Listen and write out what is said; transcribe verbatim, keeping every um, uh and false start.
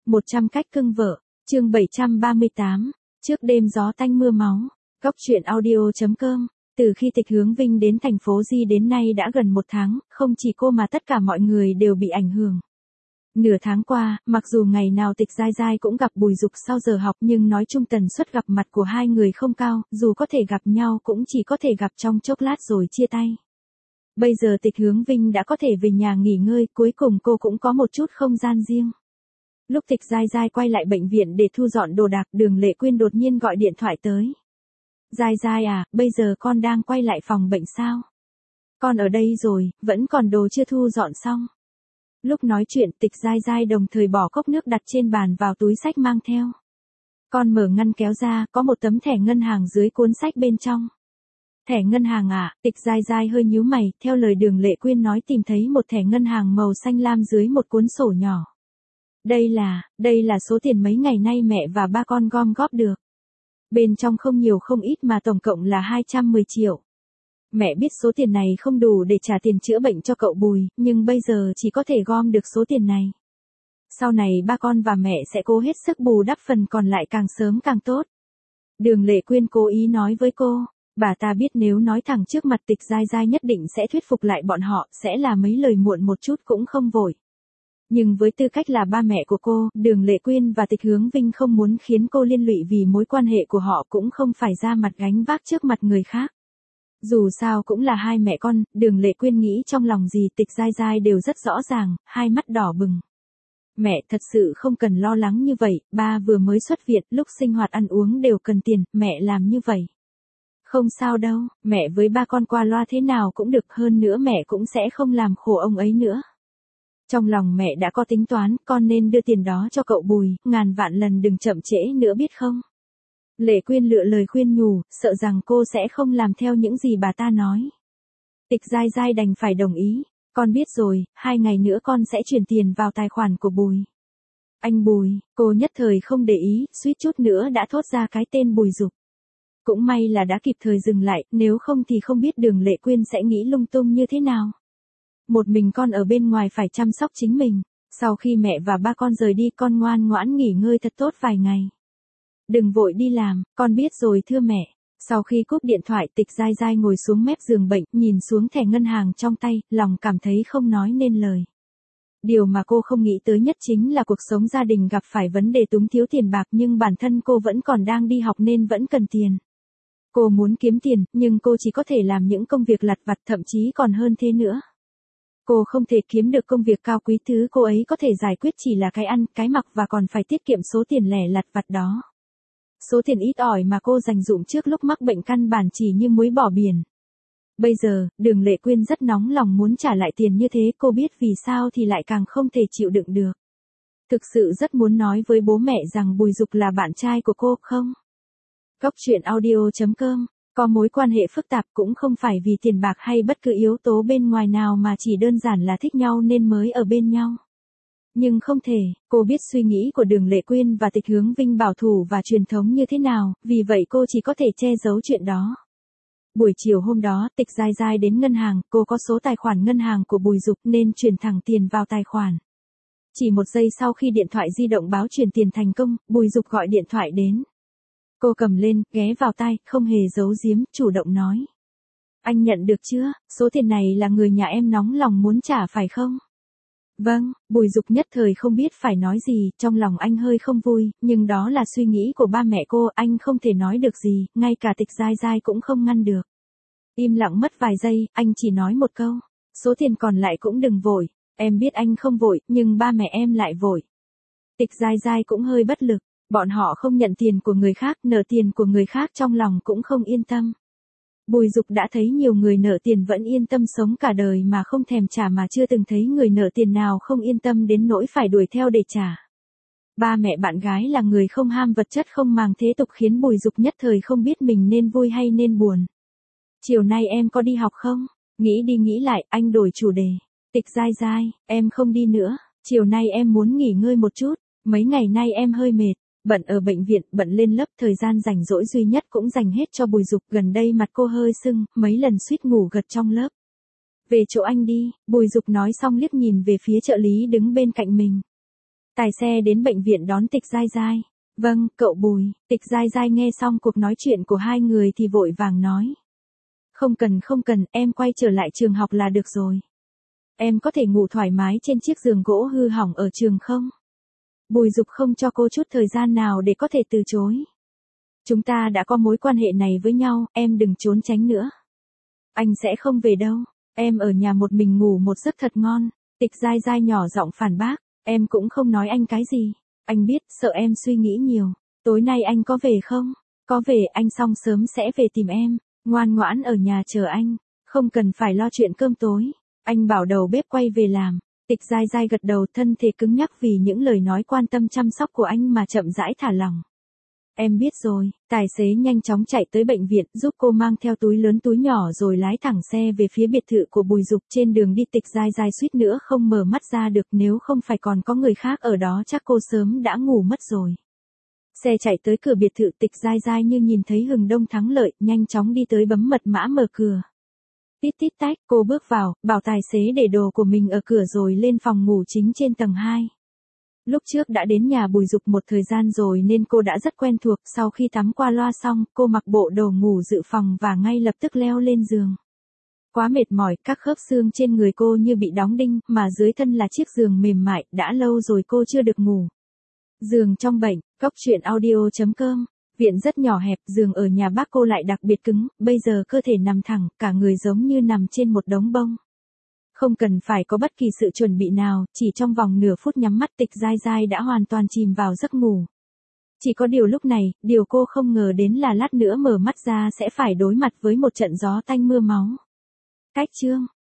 một trăm cách cưng vợ, chương bảy trăm ba mươi tám, trước đêm gió tanh mưa máu, Góc truyện audio.com. Từ khi Tịch Hướng Vinh đến thành phố Di đến nay đã gần một tháng, không chỉ cô mà tất cả mọi người đều bị ảnh hưởng. Nửa tháng qua, mặc dù ngày nào Tịch Giai Giai cũng gặp Bùi Dục sau giờ học nhưng nói chung tần suất gặp mặt của hai người không cao, dù có thể gặp nhau cũng chỉ có thể gặp trong chốc lát rồi chia tay. Bây giờ Tịch Hướng Vinh đã có thể về nhà nghỉ ngơi, cuối cùng cô cũng có một chút không gian riêng. Lúc Tịch Giai Giai quay lại bệnh viện để thu dọn đồ đạc, Đường Lệ Quyên đột nhiên gọi điện thoại tới. Giai Giai à, bây giờ con đang quay lại phòng bệnh sao? Con ở đây rồi, vẫn còn đồ chưa thu dọn xong. Lúc nói chuyện, Tịch Giai Giai đồng thời bỏ cốc nước đặt trên bàn vào túi sách mang theo. Con mở ngăn kéo ra, có một tấm thẻ ngân hàng dưới cuốn sách bên trong. Thẻ ngân hàng à? Tịch Giai Giai hơi nhíu mày, theo lời Đường Lệ Quyên nói tìm thấy một thẻ ngân hàng màu xanh lam dưới một cuốn sổ nhỏ. Đây là, đây là số tiền mấy ngày nay mẹ và ba con gom góp được. Bên trong không nhiều không ít mà tổng cộng là hai trăm mười triệu. Mẹ biết số tiền này không đủ để trả tiền chữa bệnh cho cậu Bùi, nhưng bây giờ chỉ có thể gom được số tiền này. Sau này ba con và mẹ sẽ cố hết sức bù đắp phần còn lại càng sớm càng tốt. Đường Lệ Quyên cố ý nói với cô, bà ta biết nếu nói thẳng trước mặt Tịch Giai Giai nhất định sẽ thuyết phục lại bọn họ, sẽ là mấy lời muộn một chút cũng không vội. Nhưng với tư cách là ba mẹ của cô, Đường Lệ Quyên và Tịch Hướng Vinh không muốn khiến cô liên lụy vì mối quan hệ của họ cũng không phải ra mặt gánh vác trước mặt người khác. Dù sao cũng là hai mẹ con, Đường Lệ Quyên nghĩ trong lòng gì Tịch Giai Giai đều rất rõ ràng, hai mắt đỏ bừng. Mẹ thật sự không cần lo lắng như vậy, ba vừa mới xuất viện, lúc sinh hoạt ăn uống đều cần tiền, mẹ làm như vậy. Không sao đâu, mẹ với ba con qua loa thế nào cũng được, hơn nữa mẹ cũng sẽ không làm khổ ông ấy nữa. Trong lòng mẹ đã có tính toán, con nên đưa tiền đó cho cậu Bùi, ngàn vạn lần đừng chậm trễ nữa biết không? Lệ Quyên lựa lời khuyên nhủ, sợ rằng cô sẽ không làm theo những gì bà ta nói. Tịch Giai Giai đành phải đồng ý, con biết rồi, hai ngày nữa con sẽ chuyển tiền vào tài khoản của Bùi. Anh Bùi, cô nhất thời không để ý, suýt chút nữa đã thốt ra cái tên Bùi Dục. Cũng may là đã kịp thời dừng lại, nếu không thì không biết Đường Lệ Quyên sẽ nghĩ lung tung như thế nào. Một mình con ở bên ngoài phải chăm sóc chính mình, sau khi mẹ và ba con rời đi con ngoan ngoãn nghỉ ngơi thật tốt vài ngày. Đừng vội đi làm, con biết rồi thưa mẹ. Sau khi cúp điện thoại Tịch Giai Giai ngồi xuống mép giường bệnh, nhìn xuống thẻ ngân hàng trong tay, lòng cảm thấy không nói nên lời. Điều mà cô không nghĩ tới nhất chính là cuộc sống gia đình gặp phải vấn đề túng thiếu tiền bạc nhưng bản thân cô vẫn còn đang đi học nên vẫn cần tiền. Cô muốn kiếm tiền, nhưng cô chỉ có thể làm những công việc lặt vặt thậm chí còn hơn thế nữa. Cô không thể kiếm được công việc cao quý, thứ cô ấy có thể giải quyết chỉ là cái ăn, cái mặc và còn phải tiết kiệm số tiền lẻ lặt vặt đó. Số tiền ít ỏi mà cô dành dụm trước lúc mắc bệnh căn bản chỉ như muối bỏ biển. Bây giờ, Đường Lệ Quyên rất nóng lòng muốn trả lại tiền như thế, cô biết vì sao thì lại càng không thể chịu đựng được. Thực sự rất muốn nói với bố mẹ rằng Bùi Dục là bạn trai của cô, không? Góc truyện audio.com. Có mối quan hệ phức tạp cũng không phải vì tiền bạc hay bất cứ yếu tố bên ngoài nào mà chỉ đơn giản là thích nhau nên mới ở bên nhau. Nhưng không thể, cô biết suy nghĩ của Đường Lệ Quyên và Tịch Hướng Vinh bảo thủ và truyền thống như thế nào, vì vậy cô chỉ có thể che giấu chuyện đó. Buổi chiều hôm đó, Tịch Giai Giai đến ngân hàng, cô có số tài khoản ngân hàng của Bùi Dục nên chuyển thẳng tiền vào tài khoản. Chỉ một giây sau khi điện thoại di động báo chuyển tiền thành công, Bùi Dục gọi điện thoại đến. Cô cầm lên, ghé vào tai, không hề giấu giếm, chủ động nói. Anh nhận được chưa, số tiền này là người nhà em nóng lòng muốn trả phải không? Vâng, Bùi Dục nhất thời không biết phải nói gì, trong lòng anh hơi không vui, nhưng đó là suy nghĩ của ba mẹ cô, anh không thể nói được gì, ngay cả Tịch Giai Giai cũng không ngăn được. Im lặng mất vài giây, anh chỉ nói một câu, số tiền còn lại cũng đừng vội, em biết anh không vội, nhưng ba mẹ em lại vội. Tịch Giai Giai cũng hơi bất lực. Bọn họ không nhận tiền của người khác, nợ tiền của người khác trong lòng cũng không yên tâm. Bùi Dục đã thấy nhiều người nợ tiền vẫn yên tâm sống cả đời mà không thèm trả mà chưa từng thấy người nợ tiền nào không yên tâm đến nỗi phải đuổi theo để trả. Ba mẹ bạn gái là người không ham vật chất không màng thế tục khiến Bùi Dục nhất thời không biết mình nên vui hay nên buồn. Chiều nay em có đi học không? Nghĩ đi nghĩ lại, anh đổi chủ đề. Tịch Giai Giai, em không đi nữa, chiều nay em muốn nghỉ ngơi một chút, mấy ngày nay em hơi mệt. Bận ở bệnh viện, bận lên lớp, thời gian rảnh rỗi duy nhất cũng dành hết cho Bùi Dục, gần đây mặt cô hơi sưng, mấy lần suýt ngủ gật trong lớp. Về chỗ anh đi, Bùi Dục nói xong liếc nhìn về phía trợ lý đứng bên cạnh mình. Tài xe đến bệnh viện đón Tịch Giai Giai. Vâng, cậu Bùi. Tịch Giai Giai nghe xong cuộc nói chuyện của hai người thì vội vàng nói. Không cần không cần, em quay trở lại trường học là được rồi. Em có thể ngủ thoải mái trên chiếc giường gỗ hư hỏng ở trường không? Bùi Dục không cho cô chút thời gian nào để có thể từ chối. Chúng ta đã có mối quan hệ này với nhau, em đừng trốn tránh nữa. Anh sẽ không về đâu, em ở nhà một mình ngủ một giấc thật ngon. Tịch Giai Giai nhỏ giọng phản bác, em cũng không nói anh cái gì. Anh biết, sợ em suy nghĩ nhiều. Tối nay anh có về không? Có về, anh xong sớm sẽ về tìm em. Ngoan ngoãn ở nhà chờ anh. Không cần phải lo chuyện cơm tối. Anh bảo đầu bếp quay về làm. Tịch Giai Giai gật đầu, thân thể cứng nhắc vì những lời nói quan tâm chăm sóc của anh mà chậm rãi thả lỏng. Em biết rồi. Tài xế nhanh chóng chạy tới bệnh viện giúp cô mang theo túi lớn túi nhỏ rồi lái thẳng xe về phía biệt thự của Bùi Dục. Trên đường đi Tịch Giai Giai suýt nữa không mở mắt ra được, nếu không phải còn có người khác ở đó chắc cô sớm đã ngủ mất rồi. Xe chạy tới cửa biệt thự, Tịch Giai Giai như nhìn thấy hừng đông thắng lợi, nhanh chóng đi tới bấm mật mã mở cửa. Tít tít tách, cô bước vào, bảo tài xế để đồ của mình ở cửa rồi lên phòng ngủ chính trên tầng hai. Lúc trước đã đến nhà Bùi Dục một thời gian rồi nên cô đã rất quen thuộc, sau khi tắm qua loa xong, cô mặc bộ đồ ngủ dự phòng và ngay lập tức leo lên giường. Quá mệt mỏi, các khớp xương trên người cô như bị đóng đinh, mà dưới thân là chiếc giường mềm mại, đã lâu rồi cô chưa được ngủ. Giường trong bệnh, góc truyện audio chấm com. Viện rất nhỏ hẹp, giường ở nhà bác cô lại đặc biệt cứng, bây giờ cơ thể nằm thẳng, cả người giống như nằm trên một đống bông. Không cần phải có bất kỳ sự chuẩn bị nào, chỉ trong vòng nửa phút nhắm mắt Tịch Giai Giai đã hoàn toàn chìm vào giấc ngủ. Chỉ có điều lúc này, điều cô không ngờ đến là lát nữa mở mắt ra sẽ phải đối mặt với một trận gió tanh mưa máu. Cách chương